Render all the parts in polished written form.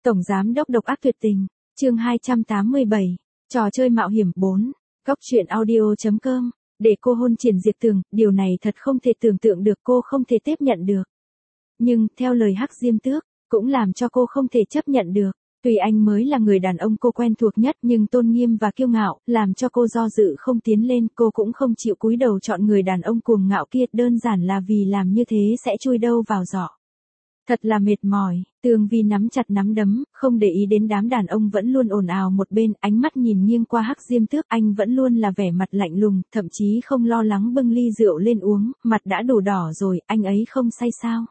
Tổng giám đốc độc ác tuyệt tình, chương 287, trò chơi mạo hiểm 4, góc truyện audio.com, để cô hôn Triển Diệp Tường, điều này thật không thể tưởng tượng được, cô không thể tiếp nhận được. Nhưng, theo lời Hắc Diêm Tước, cũng làm cho cô không thể chấp nhận được. Tuy anh mới là người đàn ông cô quen thuộc nhất nhưng tôn nghiêm và kiêu ngạo, làm cho cô do dự không tiến lên, cô cũng không chịu cúi đầu chọn người đàn ông cuồng ngạo kia, đơn giản là vì làm như thế sẽ chui đâu vào giỏ. Thật là mệt mỏi, Tường Vi nắm chặt nắm đấm, không để ý đến đám đàn ông vẫn luôn ồn ào một bên, ánh mắt nhìn nghiêng qua Hắc Diêm Tước, anh vẫn luôn là vẻ mặt lạnh lùng, thậm chí không lo lắng bưng ly rượu lên uống, mặt đã đủ đỏ rồi, anh ấy không say sao?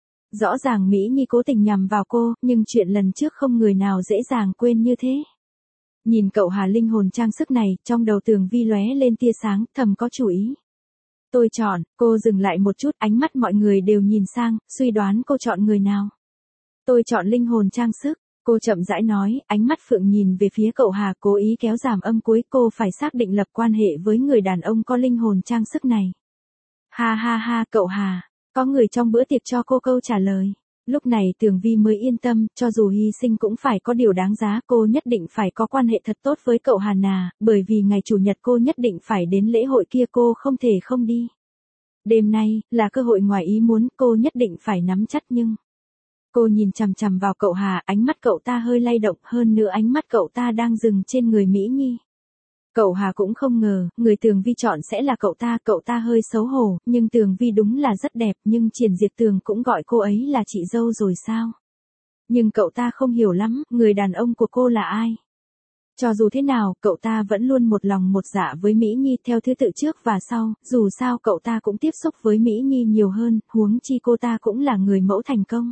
Rõ ràng Mỹ Nhi cố tình nhằm vào cô, nhưng chuyện lần trước không người nào dễ dàng quên như thế. Nhìn cậu Hà linh hồn trang sức này, trong đầu Tường Vi lóe lên tia sáng, thầm có chủ ý. Tôi chọn, cô dừng lại một chút, ánh mắt mọi người đều nhìn sang, suy đoán cô chọn người nào. Tôi chọn linh hồn trang sức, cô chậm rãi nói, ánh mắt phượng nhìn về phía cậu Hà, cố ý kéo giảm âm cuối, cô phải xác định lập quan hệ với người đàn ông có linh hồn trang sức này. Ha ha ha, cậu Hà. Có người trong bữa tiệc cho cô câu trả lời. Lúc này Tường Vi mới yên tâm, cho dù hy sinh cũng phải có điều đáng giá, cô nhất định phải có quan hệ thật tốt với cậu Hà Nà, bởi vì ngày chủ nhật cô nhất định phải đến lễ hội kia, cô không thể không đi. Đêm nay, là cơ hội ngoài ý muốn, cô nhất định phải nắm chắc nhưng... Cô nhìn chằm chằm vào cậu Hà, ánh mắt cậu ta hơi lay động, hơn nữa ánh mắt cậu ta đang dừng trên người Mỹ Nhi. Cậu Hà cũng không ngờ, người Tường Vi chọn sẽ là cậu ta hơi xấu hổ, nhưng Tường Vi đúng là rất đẹp, nhưng Triển Diệp Tường cũng gọi cô ấy là chị dâu rồi sao? Nhưng cậu ta không hiểu lắm, người đàn ông của cô là ai? Cho dù thế nào, cậu ta vẫn luôn một lòng một dạ với Mỹ Nhi theo thứ tự trước và sau, dù sao cậu ta cũng tiếp xúc với Mỹ Nhi nhiều hơn, huống chi cô ta cũng là người mẫu thành công.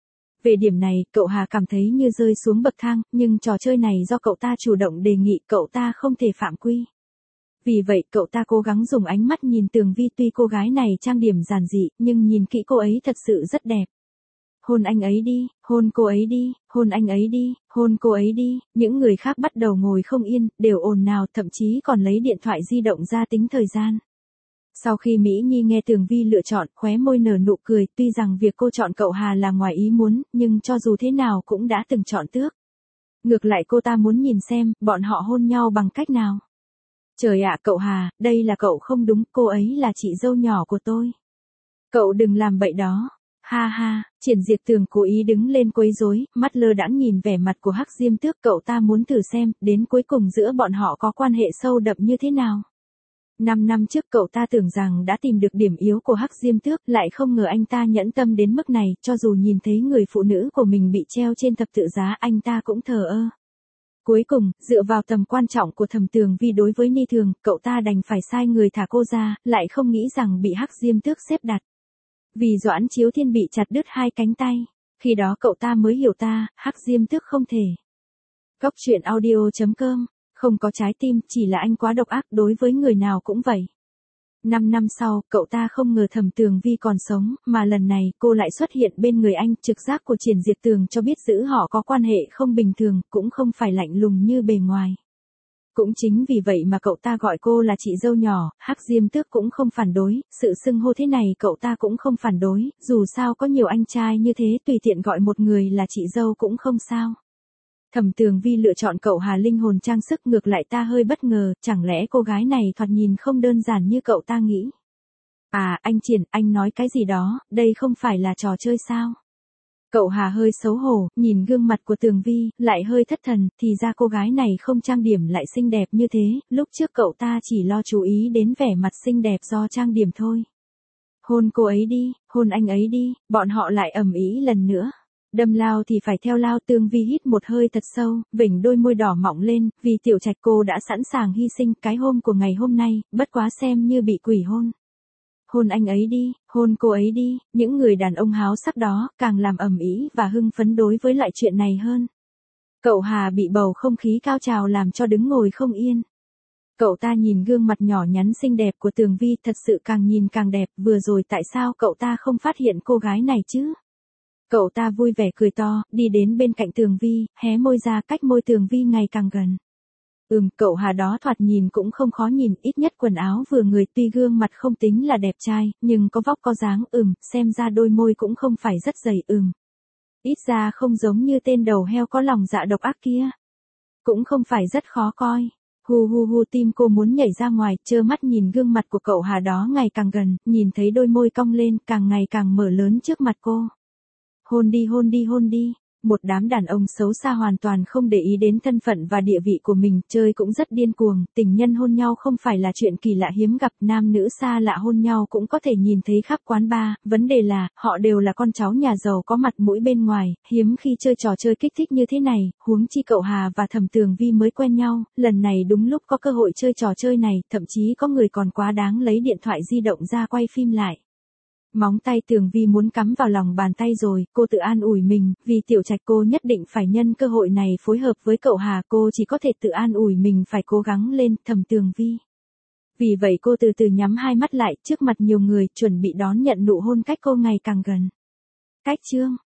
Về điểm này, cậu Hà cảm thấy như rơi xuống bậc thang, nhưng trò chơi này do cậu ta chủ động đề nghị, cậu ta không thể phạm quy. Vì vậy, cậu ta cố gắng dùng ánh mắt nhìn Tường Vi, tuy cô gái này trang điểm giản dị, nhưng nhìn kỹ cô ấy thật sự rất đẹp. Hôn anh ấy đi, hôn cô ấy đi, hôn anh ấy đi, hôn cô ấy đi, những người khác bắt đầu ngồi không yên, đều ồn ào, thậm chí còn lấy điện thoại di động ra tính thời gian. Sau khi Mỹ Nhi nghe Tường Vi lựa chọn, khóe môi nở nụ cười, tuy rằng việc cô chọn cậu Hà là ngoài ý muốn, nhưng cho dù thế nào cũng đã từng chọn tước. Ngược lại cô ta muốn nhìn xem, bọn họ hôn nhau bằng cách nào. Trời ạ, cậu Hà, đây là cậu không đúng, cô ấy là chị dâu nhỏ của tôi. Cậu đừng làm bậy đó. Ha ha, Triển Diệp Tường cố ý đứng lên quấy rối, mắt lơ đãng nhìn vẻ mặt của Hắc Diêm Tước, cậu ta muốn thử xem, đến cuối cùng giữa bọn họ có quan hệ sâu đậm như thế nào. 5 năm trước cậu ta tưởng rằng đã tìm được điểm yếu của Hắc Diêm Tước, lại không ngờ anh ta nhẫn tâm đến mức này, cho dù nhìn thấy người phụ nữ của mình bị treo trên thập tự giá, anh ta cũng thờ ơ. Cuối cùng, dựa vào tầm quan trọng của Thẩm Tường Vi đối với Ni Thường, cậu ta đành phải sai người thả cô ra, lại không nghĩ rằng bị Hắc Diêm Tước xếp đặt. Vì Doãn Chiếu Thiên bị chặt đứt 2 cánh tay, khi đó cậu ta mới hiểu Hắc Diêm Tước không thể. Góc truyện audio.com, không có trái tim, chỉ là anh quá độc ác, đối với người nào cũng vậy. 5 năm sau, cậu ta không ngờ Thẩm Tường Vi còn sống, mà lần này cô lại xuất hiện bên người anh, trực giác của Triển Diệp Tường cho biết giữ họ có quan hệ không bình thường, cũng không phải lạnh lùng như bề ngoài. Cũng chính vì vậy mà cậu ta gọi cô là chị dâu nhỏ, Hắc Diêm Tước cũng không phản đối, sự xưng hô thế này cậu ta cũng không phản đối, dù sao có nhiều anh trai như thế tùy tiện gọi một người là chị dâu cũng không sao. Thẩm Tường Vi lựa chọn cậu Hà linh hồn trang sức, ngược lại ta hơi bất ngờ, chẳng lẽ cô gái này thoạt nhìn không đơn giản như cậu ta nghĩ. À, anh Triển, anh nói cái gì đó, đây không phải là trò chơi sao? Cậu Hà hơi xấu hổ, nhìn gương mặt của Tường Vi, lại hơi thất thần, thì ra cô gái này không trang điểm lại xinh đẹp như thế, lúc trước cậu ta chỉ lo chú ý đến vẻ mặt xinh đẹp do trang điểm thôi. Hôn cô ấy đi, hôn anh ấy đi, bọn họ lại ầm ĩ lần nữa. Đâm lao thì phải theo lao, Tường Vi hít một hơi thật sâu, vểnh đôi môi đỏ mọng lên, vì Tiểu Trạch cô đã sẵn sàng hy sinh cái hôm của ngày hôm nay, bất quá xem như bị quỷ hôn. Hôn anh ấy đi, hôn cô ấy đi, những người đàn ông háo sắc đó, càng làm ầm ĩ và hưng phấn đối với loại chuyện này hơn. Cậu Hà bị bầu không khí cao trào làm cho đứng ngồi không yên. Cậu ta nhìn gương mặt nhỏ nhắn xinh đẹp của Tường Vi, thật sự càng nhìn càng đẹp, vừa rồi tại sao cậu ta không phát hiện cô gái này chứ? Cậu ta vui vẻ cười to, đi đến bên cạnh Tường Vi, hé môi ra, cách môi Tường Vi ngày càng gần. Cậu Hà đó thoạt nhìn cũng không khó nhìn, ít nhất quần áo vừa người, tuy gương mặt không tính là đẹp trai, nhưng có vóc có dáng, xem ra đôi môi cũng không phải rất dày, Ít ra không giống như tên đầu heo có lòng dạ độc ác kia. Cũng không phải rất khó coi. Hu hu hu, tim cô muốn nhảy ra ngoài, trơ mắt nhìn gương mặt của cậu Hà đó ngày càng gần, nhìn thấy đôi môi cong lên, càng ngày càng mở lớn trước mặt cô. Hôn đi hôn đi hôn đi. Một đám đàn ông xấu xa hoàn toàn không để ý đến thân phận và địa vị của mình, chơi cũng rất điên cuồng, tình nhân hôn nhau không phải là chuyện kỳ lạ hiếm gặp, nam nữ xa lạ hôn nhau cũng có thể nhìn thấy khắp quán bar, vấn đề là, họ đều là con cháu nhà giàu có mặt mũi bên ngoài, hiếm khi chơi trò chơi kích thích như thế này, huống chi cậu Hà và Thẩm Tường Vi mới quen nhau, lần này đúng lúc có cơ hội chơi trò chơi này, thậm chí có người còn quá đáng lấy điện thoại di động ra quay phim lại. Móng tay Tường Vi muốn cắm vào lòng bàn tay rồi, cô tự an ủi mình, vì Tiểu Trạch cô nhất định phải nhân cơ hội này phối hợp với cậu Hà, cô chỉ có thể tự an ủi mình phải cố gắng lên, Thẩm Tường Vi. Vì vậy cô từ từ nhắm hai mắt lại, trước mặt nhiều người, chuẩn bị đón nhận nụ hôn cách cô ngày càng gần. Cách chương